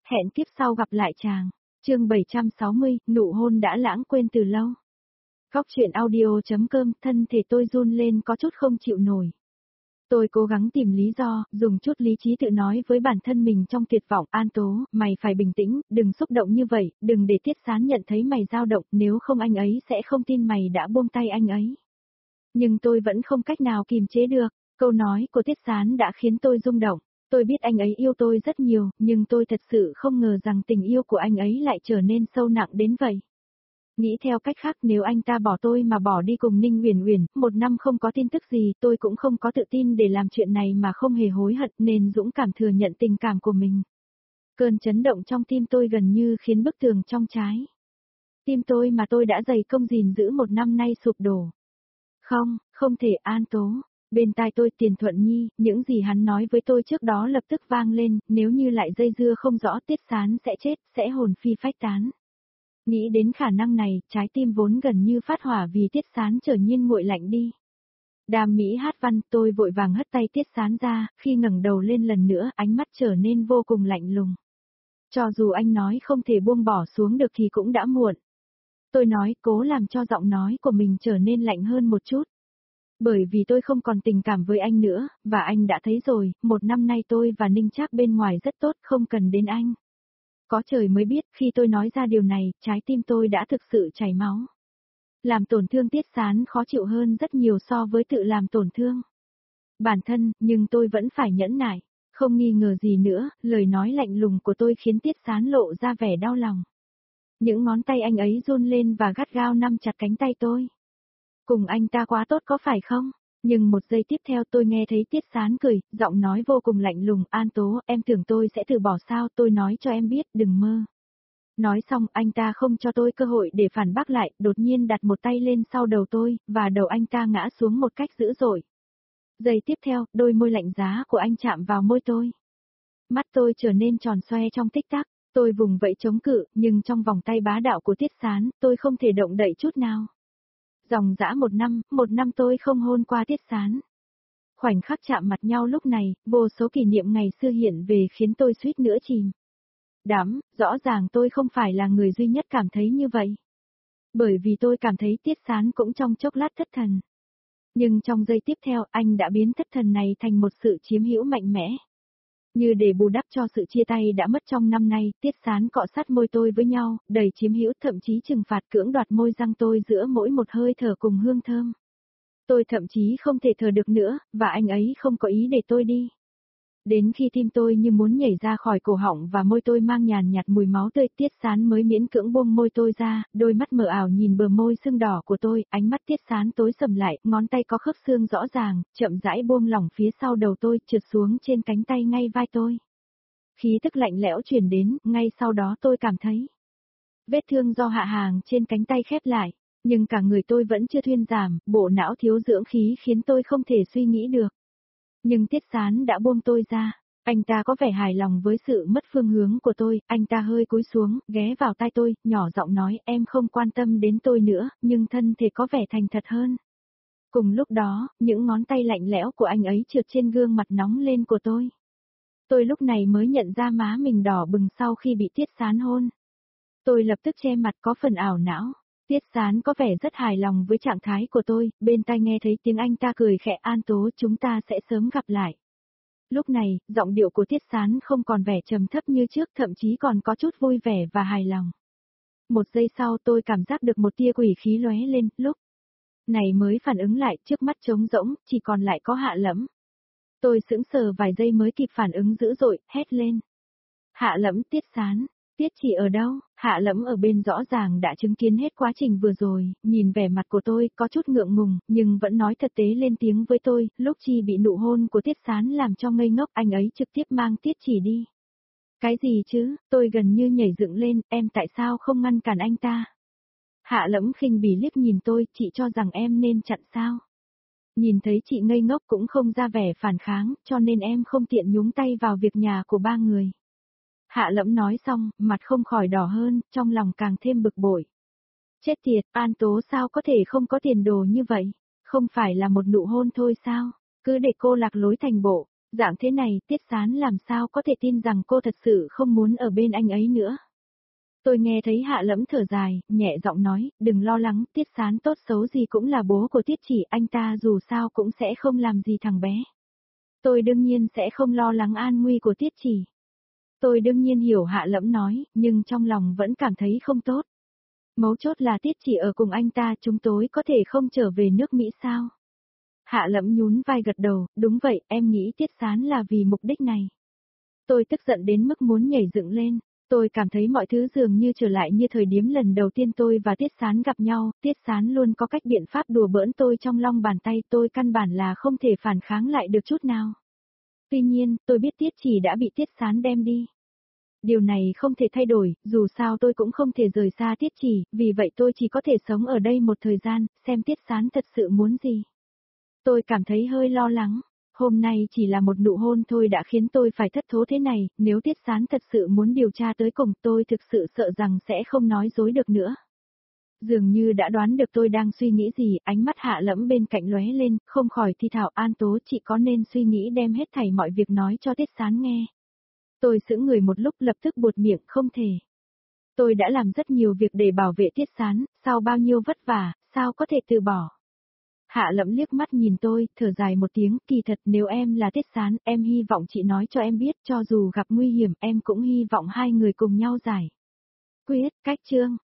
Hẹn kiếp sau gặp lại chàng. Chương 760, nụ hôn đã lãng quên từ lâu. Góc truyện audio.com, thân thể tôi run lên có chút không chịu nổi. Tôi cố gắng tìm lý do, dùng chút lý trí tự nói với bản thân mình trong tuyệt vọng. An Tố, mày phải bình tĩnh, đừng xúc động như vậy, đừng để Tiết Sán nhận thấy mày dao động, nếu không anh ấy sẽ không tin mày đã buông tay anh ấy. Nhưng tôi vẫn không cách nào kìm chế được, câu nói của Tiết Sán đã khiến tôi rung động. Tôi biết anh ấy yêu tôi rất nhiều, nhưng tôi thật sự không ngờ rằng tình yêu của anh ấy lại trở nên sâu nặng đến vậy. Nghĩ theo cách khác, nếu anh ta bỏ tôi mà bỏ đi cùng Ninh Uyển Uyển, 1 năm không có tin tức gì, tôi cũng không có tự tin để làm chuyện này mà không hề hối hận, nên dũng cảm thừa nhận tình cảm của mình. Cơn chấn động trong tim tôi gần như khiến bức tường trong trái tim tôi mà tôi đã dày công gìn giữ 1 năm nay sụp đổ. Không, không thể. An Tố. Bên tai tôi Tiền Thuận Nhi, những gì hắn nói với tôi trước đó lập tức vang lên, nếu như lại dây dưa không rõ Tiết Sán sẽ chết, sẽ hồn phi phách tán. Nghĩ đến khả năng này, trái tim vốn gần như phát hỏa vì Tiết Sán trở nhiên nguội lạnh đi. Đàm Mỹ Hát Văn, tôi vội vàng hất tay Tiết Sán ra, khi ngẩng đầu lên lần nữa, ánh mắt trở nên vô cùng lạnh lùng. Cho dù anh nói không thể buông bỏ xuống được thì cũng đã muộn. Tôi nói, cố làm cho giọng nói của mình trở nên lạnh hơn một chút. Bởi vì tôi không còn tình cảm với anh nữa, và anh đã thấy rồi, 1 năm nay tôi và Ninh Trác bên ngoài rất tốt, không cần đến anh. Có trời mới biết, khi tôi nói ra điều này, trái tim tôi đã thực sự chảy máu. Làm tổn thương Tiết Sán khó chịu hơn rất nhiều so với tự làm tổn thương bản thân, nhưng tôi vẫn phải nhẫn nại. Không nghi ngờ gì nữa, lời nói lạnh lùng của tôi khiến Tiết Sán lộ ra vẻ đau lòng. Những ngón tay anh ấy run lên và gắt gao nắm chặt cánh tay tôi. Cùng anh ta quá tốt có phải không? Nhưng một giây tiếp theo tôi nghe thấy Tiết Sán cười, giọng nói vô cùng lạnh lùng. An Tố, em tưởng tôi sẽ từ bỏ sao? Tôi nói cho em biết, đừng mơ. Nói xong, anh ta không cho tôi cơ hội để phản bác lại, đột nhiên đặt một tay lên sau đầu tôi, và đầu anh ta ngã xuống một cách dữ dội. Giây tiếp theo, đôi môi lạnh giá của anh chạm vào môi tôi. Mắt tôi trở nên tròn xoe trong tích tắc, tôi vùng vẫy chống cự, nhưng trong vòng tay bá đạo của Tiết Sán, tôi không thể động đậy chút nào. Dòng dã 1 năm tôi không hôn qua Tiết Sán. Khoảnh khắc chạm mặt nhau lúc này, vô số kỷ niệm ngày xưa hiện về khiến tôi suýt nữa chìm đắm. Rõ ràng tôi không phải là người duy nhất cảm thấy như vậy. Bởi vì tôi cảm thấy Tiết Sán cũng trong chốc lát thất thần. Nhưng trong giây tiếp theo, anh đã biến thất thần này thành một sự chiếm hữu mạnh mẽ. Như để bù đắp cho sự chia tay đã mất trong năm nay, Tiết Sán cọ sát môi tôi với nhau, đầy chiếm hữu, thậm chí trừng phạt cưỡng đoạt môi răng tôi giữa mỗi một hơi thở cùng hương thơm. Tôi thậm chí không thể thở được nữa, và anh ấy không có ý để tôi đi. Đến khi tim tôi như muốn nhảy ra khỏi cổ họng và môi tôi mang nhàn nhạt mùi máu tươi, Tiết Sán mới miễn cưỡng buông môi tôi ra, đôi mắt mờ ảo nhìn bờ môi sưng đỏ của tôi, ánh mắt Tiết Sán tối sầm lại, ngón tay có khớp xương rõ ràng, chậm rãi buông lỏng phía sau đầu tôi, trượt xuống trên cánh tay ngay vai tôi. Khí tức lạnh lẽo truyền đến, ngay sau đó tôi cảm thấy vết thương do hạ hàng trên cánh tay khép lại, nhưng cả người tôi vẫn chưa thuyên giảm, bộ não thiếu dưỡng khí khiến tôi không thể suy nghĩ được. Nhưng Tiết Sán đã buông tôi ra, anh ta có vẻ hài lòng với sự mất phương hướng của tôi, anh ta hơi cúi xuống, ghé vào tai tôi, nhỏ giọng nói em không quan tâm đến tôi nữa, nhưng thân thể có vẻ thành thật hơn. Cùng lúc đó, những ngón tay lạnh lẽo của anh ấy trượt trên gương mặt nóng lên của tôi. Tôi lúc này mới nhận ra má mình đỏ bừng sau khi bị Tiết Sán hôn. Tôi lập tức che mặt có phần ảo não. Tiết Sán có vẻ rất hài lòng với trạng thái của tôi, bên tai nghe thấy tiếng anh ta cười khẽ. An Tố, chúng ta sẽ sớm gặp lại. Lúc này, giọng điệu của Tiết Sán không còn vẻ trầm thấp như trước, thậm chí còn có chút vui vẻ và hài lòng. Một giây sau tôi cảm giác được một tia quỷ khí lóe lên, lúc này mới phản ứng lại, trước mắt trống rỗng, chỉ còn lại có Hạ Lẫm. Tôi sững sờ vài giây mới kịp phản ứng dữ dội, hét lên. Hạ Lẫm, Tiết Sán. Tiết Chỉ ở đâu? Hạ Lẫm ở bên rõ ràng đã chứng kiến hết quá trình vừa rồi, nhìn vẻ mặt của tôi có chút ngượng ngùng, nhưng vẫn nói thật tế lên tiếng với tôi, lúc Chi bị nụ hôn của Tiết Sán làm cho ngây ngốc, anh ấy trực tiếp mang Tiết Chỉ đi. Cái gì chứ? Tôi gần như nhảy dựng lên, em tại sao không ngăn cản anh ta? Hạ Lẫm khinh bỉ liếc nhìn tôi, chị cho rằng em nên chặn sao? Nhìn thấy chị ngây ngốc cũng không ra vẻ phản kháng, cho nên em không tiện nhúng tay vào việc nhà của 3 người. Hạ Lẫm nói xong, mặt không khỏi đỏ hơn, trong lòng càng thêm bực bội. Chết tiệt, An Tố sao có thể không có tiền đồ như vậy? Không phải là một nụ hôn thôi sao? Cứ để cô lạc lối thành bộ. Dạng thế này, Tiết Sán làm sao có thể tin rằng cô thật sự không muốn ở bên anh ấy nữa. Tôi nghe thấy Hạ Lẫm thở dài, nhẹ giọng nói, đừng lo lắng, Tiết Sán tốt xấu gì cũng là bố của Tiết Chỉ, anh ta dù sao cũng sẽ không làm gì thằng bé. Tôi đương nhiên sẽ không lo lắng an nguy của Tiết Chỉ. Tôi đương nhiên hiểu Hạ Lẫm nói, nhưng trong lòng vẫn cảm thấy không tốt. Mấu chốt là Tiết Chỉ ở cùng anh ta, chúng tôi có thể không trở về nước Mỹ sao? Hạ Lẫm nhún vai gật đầu, đúng vậy, em nghĩ Tiết Sán là vì mục đích này. Tôi tức giận đến mức muốn nhảy dựng lên. Tôi cảm thấy mọi thứ dường như trở lại như thời điểm lần đầu tiên tôi và Tiết Sán gặp nhau, Tiết Sán luôn có cách biện pháp đùa bỡn tôi trong lòng bàn tay, tôi căn bản là không thể phản kháng lại được chút nào. Tuy nhiên, tôi biết Tiết Chỉ đã bị Tiết Sán đem đi. Điều này không thể thay đổi, dù sao tôi cũng không thể rời xa Tiết Chỉ, vì vậy tôi chỉ có thể sống ở đây một thời gian, xem Tiết Sán thật sự muốn gì. Tôi cảm thấy hơi lo lắng. Hôm nay chỉ là một nụ hôn thôi đã khiến tôi phải thất thố thế này, nếu Tiết Sán thật sự muốn điều tra tới cùng tôi thực sự sợ rằng sẽ không nói dối được nữa. Dường như đã đoán được tôi đang suy nghĩ gì, ánh mắt Hạ Lẫm bên cạnh lóe lên, không khỏi thi thảo An Tố chị có nên suy nghĩ đem hết thảy mọi việc nói cho Tiết Sán nghe. Tôi sững người một lúc lập tức buột miệng không thể. Tôi đã làm rất nhiều việc để bảo vệ Tiết Sán, sau bao nhiêu vất vả, sao có thể từ bỏ. Hạ Lẫm liếc mắt nhìn tôi, thở dài một tiếng, kỳ thật nếu em là Tiết Sán, em hy vọng chị nói cho em biết cho dù gặp nguy hiểm em cũng hy vọng hai người cùng nhau giải quyết. Cách chương